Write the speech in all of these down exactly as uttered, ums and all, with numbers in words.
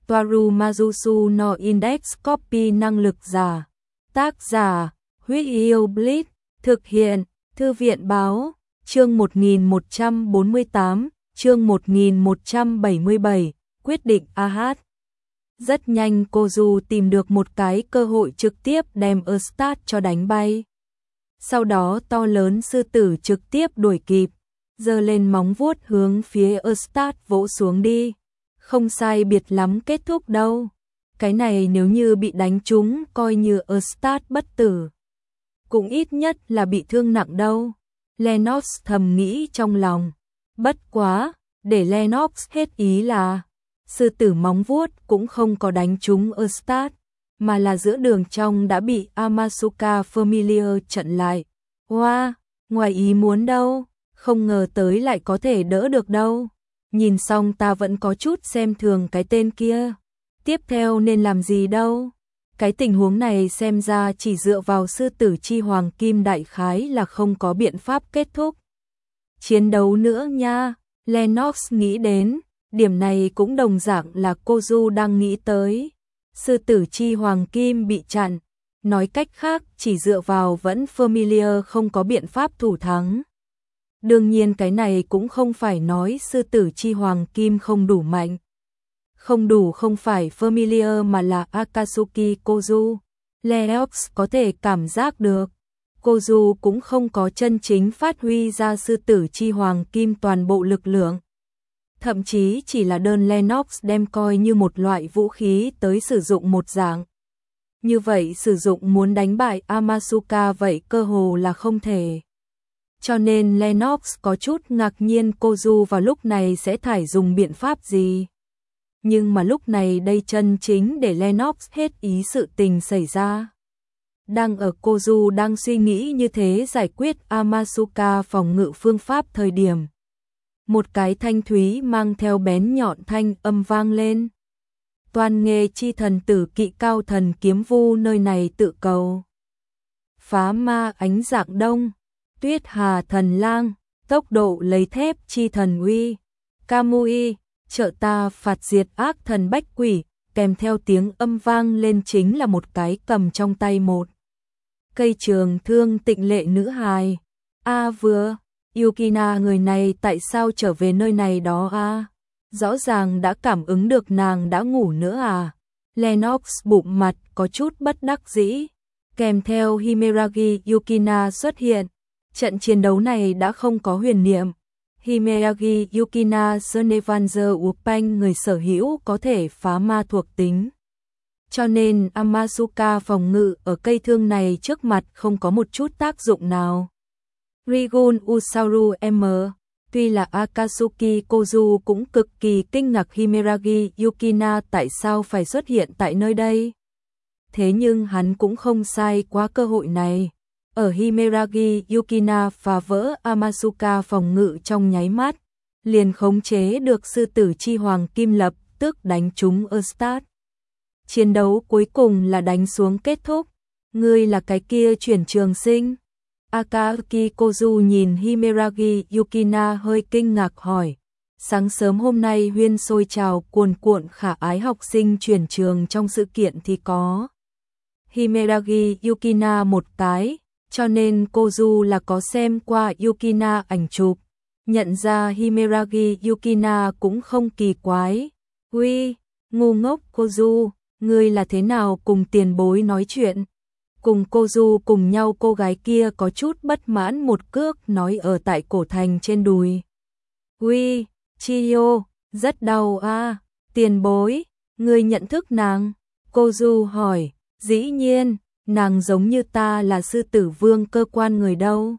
Toaru Majusu no Index Copy năng lực giả. Tác giả, Huyết Yêu Blitz, thực hiện, Thư viện báo, chương một nghìn một trăm bốn mươi tám, chương một nghìn một trăm bảy mươi bảy, quyết định a hát. Rất nhanh Kozu tìm được một cái cơ hội trực tiếp đem Eustad cho đánh bay. Sau đó to lớn sư tử trực tiếp đuổi kịp, giơ lên móng vuốt hướng phía Eustad vỗ xuống đi. Không sai biệt lắm kết thúc đâu. Cái này nếu như bị đánh trúng coi như Eustad bất tử, cũng ít nhất là bị thương nặng đâu. Lennox thầm nghĩ trong lòng. Bất quá, để Lennox hết ý là sư tử móng vuốt cũng không có đánh trúng Eustad, mà là giữa đường trong đã bị Amasuka Familiar chặn lại. Wow, ngoài ý muốn đâu, không ngờ tới lại có thể đỡ được đâu. Nhìn xong ta vẫn có chút xem thường cái tên kia. Tiếp theo nên làm gì đâu? Cái tình huống này xem ra chỉ dựa vào sư tử chi hoàng kim đại khái là không có biện pháp kết thúc chiến đấu nữa nha. Lennox nghĩ đến, điểm này cũng đồng dạng là Kozu đang nghĩ tới. Sư tử chi hoàng kim bị chặn, nói cách khác chỉ dựa vào vẫn Familiar không có biện pháp thủ thắng. Đương nhiên cái này cũng không phải nói sư tử chi hoàng kim không đủ mạnh. Không đủ không phải Familiar mà là Akatsuki Kozu. Lennox có thể cảm giác được, Kozu cũng không có chân chính phát huy ra sư tử chi hoàng kim toàn bộ lực lượng. Thậm chí chỉ là đơn Lennox đem coi như một loại vũ khí tới sử dụng một dạng. Như vậy sử dụng muốn đánh bại Amasuka vậy cơ hồ là không thể. Cho nên Lennox có chút ngạc nhiên Kozu vào lúc này sẽ thải dùng biện pháp gì. Nhưng mà lúc này đây chân chính để Lennox hết ý sự tình xảy ra. Đang ở Kozu đang suy nghĩ như thế giải quyết Amasuka phòng ngự phương pháp thời điểm. Một cái thanh thúy mang theo bén nhọn thanh âm vang lên. Toan nghê chi thần tử kỵ cao thần kiếm vu nơi này tự cầu. Phá ma ánh dạng đông, tuyết hà thần lang, tốc độ lấy thép chi thần uy. Kamui, trợ ta phạt diệt ác thần bách quỷ, kèm theo tiếng âm vang lên chính là một cái cầm trong tay một cây trường thương tịnh lệ nữ hài. A vừa, Yukina người này tại sao trở về nơi này đó a? Rõ ràng đã cảm ứng được nàng đã ngủ nữa à? Lennox bụng mặt có chút bất đắc dĩ. Kèm theo Himeragi Yukina xuất hiện, trận chiến đấu này đã không có huyền niệm. Himeragi Yukina Senevanzer Upang người sở hữu có thể phá ma thuộc tính. Cho nên Amasuka phòng ngự ở cây thương này trước mặt không có một chút tác dụng nào. Rigun Usaru M. Tuy là Akatsuki Kozu cũng cực kỳ kinh ngạc Himeragi Yukina tại sao phải xuất hiện tại nơi đây. Thế nhưng hắn cũng không sai quá cơ hội này. Ở Himeragi Yukina phá vỡ Amasuka phòng ngự trong nháy mắt, liền khống chế được sư tử chi hoàng kim lập tức đánh trúng Eustad. Chiến đấu cuối cùng là đánh xuống kết thúc. Ngươi là cái kia chuyển trường sinh. Akatsuki Kozu nhìn Himeragi Yukina hơi kinh ngạc hỏi. Sáng sớm hôm nay huyên sôi trào cuồn cuộn khả ái học sinh chuyển trường trong sự kiện thì có Himeragi Yukina một cái, cho nên Kozu là có xem qua Yukina ảnh chụp. Nhận ra Himeragi Yukina cũng không kỳ quái. Uy, ngu ngốc Kozu, ngươi là thế nào cùng tiền bối nói chuyện? Cùng Kozu cùng nhau cô gái kia có chút bất mãn một cước nói ở tại cổ thành trên đùi. Uy, Chiyo, rất đau a, tiền bối, ngươi nhận thức nàng? Kozu hỏi, dĩ nhiên, nàng giống như ta là sư tử vương cơ quan người đâu.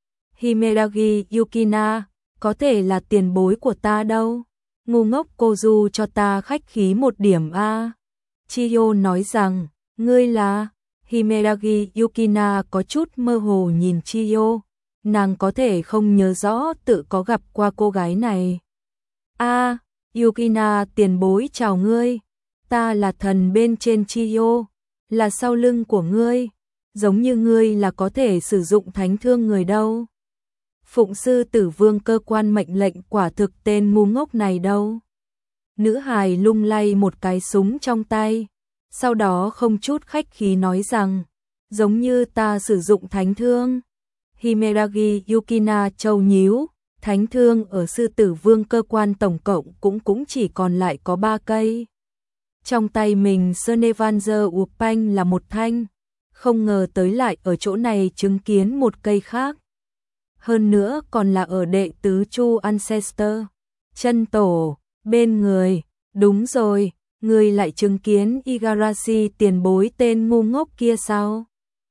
Himeragi Yukina, có thể là tiền bối của ta đâu. Ngu ngốc Kozu cho ta khách khí một điểm a. Chiyo nói rằng, ngươi là... Himeragi Yukina có chút mơ hồ nhìn Chiyo, nàng có thể không nhớ rõ tự có gặp qua cô gái này. A, à, Yukina tiền bối chào ngươi, ta là thần bên trên Chiyo, là sau lưng của ngươi, giống như ngươi là có thể sử dụng thánh thương người đâu. Phụng sư tử vương cơ quan mệnh lệnh quả thực tên ngu ngốc này đâu. Nữ hài lung lay một cái súng trong tay, sau đó không chút khách khí nói rằng, giống như ta sử dụng thánh thương. Himeragi Yukina châu nhíu, thánh thương ở sư tử vương cơ quan tổng cộng cũng cũng chỉ còn lại có ba cây. Trong tay mình Snevanzer Upanh là một thanh, không ngờ tới lại ở chỗ này chứng kiến một cây khác. Hơn nữa còn là ở đệ tứ Chu Ancestor, chân tổ, bên người, đúng rồi, người lại chứng kiến Igarashi tiền bối tên ngu ngốc kia sao?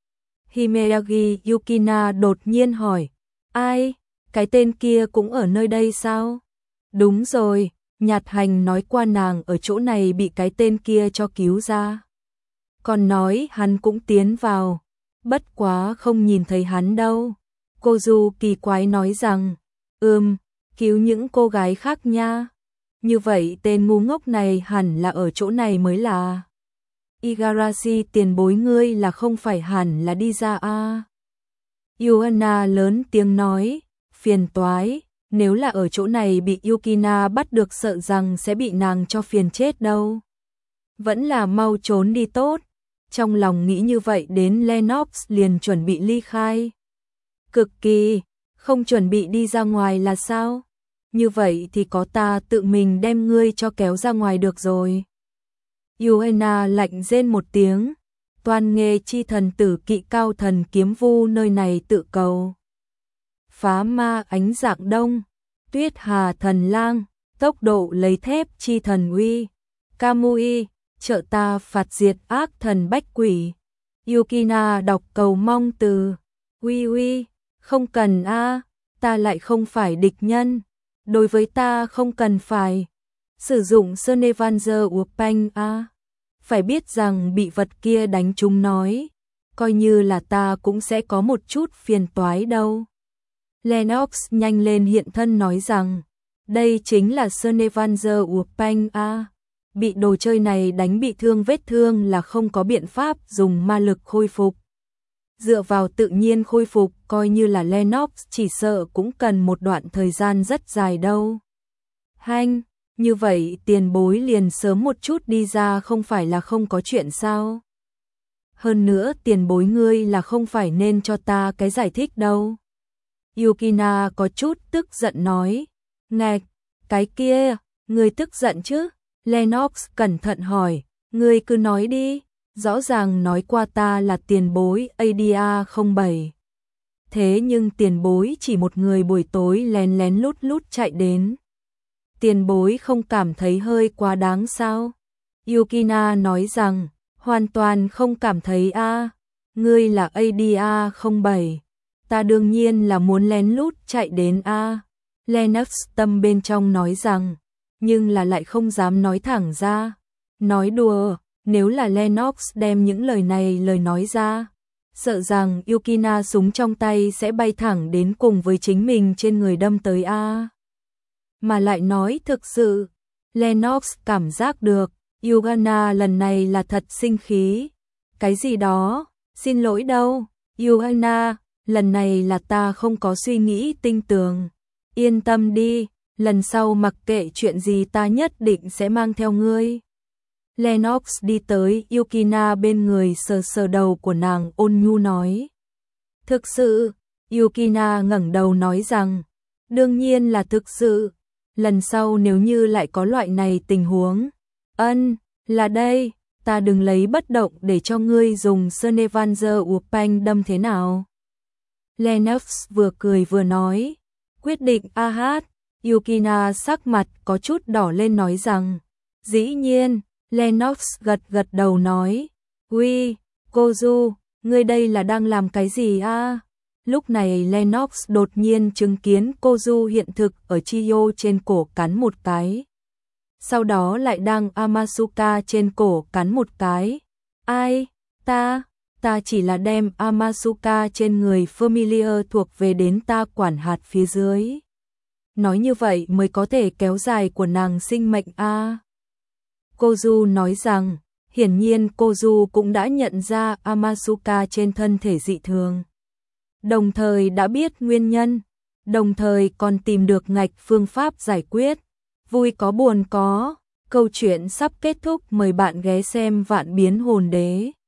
Himeragi Yukina đột nhiên hỏi, ai, cái tên kia cũng ở nơi đây sao? Đúng rồi, Nhạt Hành nói qua nàng ở chỗ này bị cái tên kia cho cứu ra. Còn nói hắn cũng tiến vào, bất quá không nhìn thấy hắn đâu. Cô Du kỳ quái nói rằng, ừm, cứu những cô gái khác nha. Như vậy tên ngu ngốc này hẳn là ở chỗ này mới là. Igarashi tiền bối ngươi là không phải hẳn là đi ra a à? Yuana lớn tiếng nói, phiền toái, nếu là ở chỗ này bị Yukina bắt được sợ rằng sẽ bị nàng cho phiền chết đâu. Vẫn là mau trốn đi tốt. Trong lòng nghĩ như vậy đến Lennox liền chuẩn bị ly khai. Cực kỳ, không chuẩn bị đi ra ngoài là sao? Như vậy thì có ta tự mình đem ngươi cho kéo ra ngoài được rồi. Yuena lạnh rên một tiếng, toan nghê chi thần tử kỵ cao thần kiếm vu nơi này tự cầu. Phá ma ánh dạng đông, tuyết hà thần lang, tốc độ lấy thép chi thần uy, Kamui, trợ ta phạt diệt ác thần bách quỷ. Yukina đọc cầu mong từ, uy uy, không cần a, ta lại không phải địch nhân, đối với ta không cần phải sử dụng Snevanzer Upanh a. Phải biết rằng bị vật kia đánh trúng nói, coi như là ta cũng sẽ có một chút phiền toái đâu. Lennox nhanh lên hiện thân nói rằng, đây chính là Snevanzer Upanh a. Bị đồ chơi này đánh bị thương vết thương là không có biện pháp dùng ma lực khôi phục. Dựa vào tự nhiên khôi phục coi như là Lennox chỉ sợ cũng cần một đoạn thời gian rất dài đâu. Hanh, như vậy tiền bối liền sớm một chút đi ra không phải là không có chuyện sao? Hơn nữa tiền bối ngươi là không phải nên cho ta cái giải thích đâu. Yukina có chút tức giận nói, ngạch, cái kia, ngươi tức giận chứ? Lennox cẩn thận hỏi, ngươi cứ nói đi, rõ ràng nói qua ta là tiền bối a đê a không bảy. Thế nhưng tiền bối chỉ một người buổi tối lén lén lút lút chạy đến. Tiền bối không cảm thấy hơi quá đáng sao? Yukina nói rằng, hoàn toàn không cảm thấy a, ngươi là a đê a không bảy. Ta đương nhiên là muốn lén lút chạy đến a. Lennox tâm bên trong nói rằng, nhưng là lại không dám nói thẳng ra. Nói đùa, nếu là Lennox đem những lời này lời nói ra, sợ rằng Yukina súng trong tay sẽ bay thẳng đến cùng với chính mình trên người đâm tới a. Mà lại nói thực sự, Lennox cảm giác được, Yuana lần này là thật sinh khí. Cái gì đó, xin lỗi đâu, Yuana, lần này là ta không có suy nghĩ tinh tường. Yên tâm đi, lần sau mặc kệ chuyện gì ta nhất định sẽ mang theo ngươi. Lennox đi tới Yukina bên người sờ sờ đầu của nàng ôn nhu nói. Thực sự, Yukina ngẩng đầu nói rằng, đương nhiên là thực sự, lần sau nếu như lại có loại này tình huống, ân, là đây, ta đừng lấy bất động để cho ngươi dùng Snevanzer Upanh đâm thế nào. Lennox vừa cười vừa nói, quyết định a hát. Yukina sắc mặt có chút đỏ lên nói rằng, dĩ nhiên. Lennox gật gật đầu nói, uy, cô Du, ngươi đây là đang làm cái gì a? Lúc này Lennox đột nhiên chứng kiến cô Du hiện thực ở Chiyo trên cổ cắn một cái. Sau đó lại đang Amasuka trên cổ cắn một cái. Ai? Ta? Ta chỉ là đem Amasuka trên người Familiar thuộc về đến ta quản hạt phía dưới. Nói như vậy mới có thể kéo dài của nàng sinh mệnh a. Cô Du nói rằng, hiển nhiên cô Du cũng đã nhận ra Amasuka trên thân thể dị thường. Đồng thời đã biết nguyên nhân, đồng thời còn tìm được ngạch phương pháp giải quyết. Vui có buồn có, Câu chuyện sắp kết thúc, mời bạn ghé xem Vạn Biến Hồn Đế.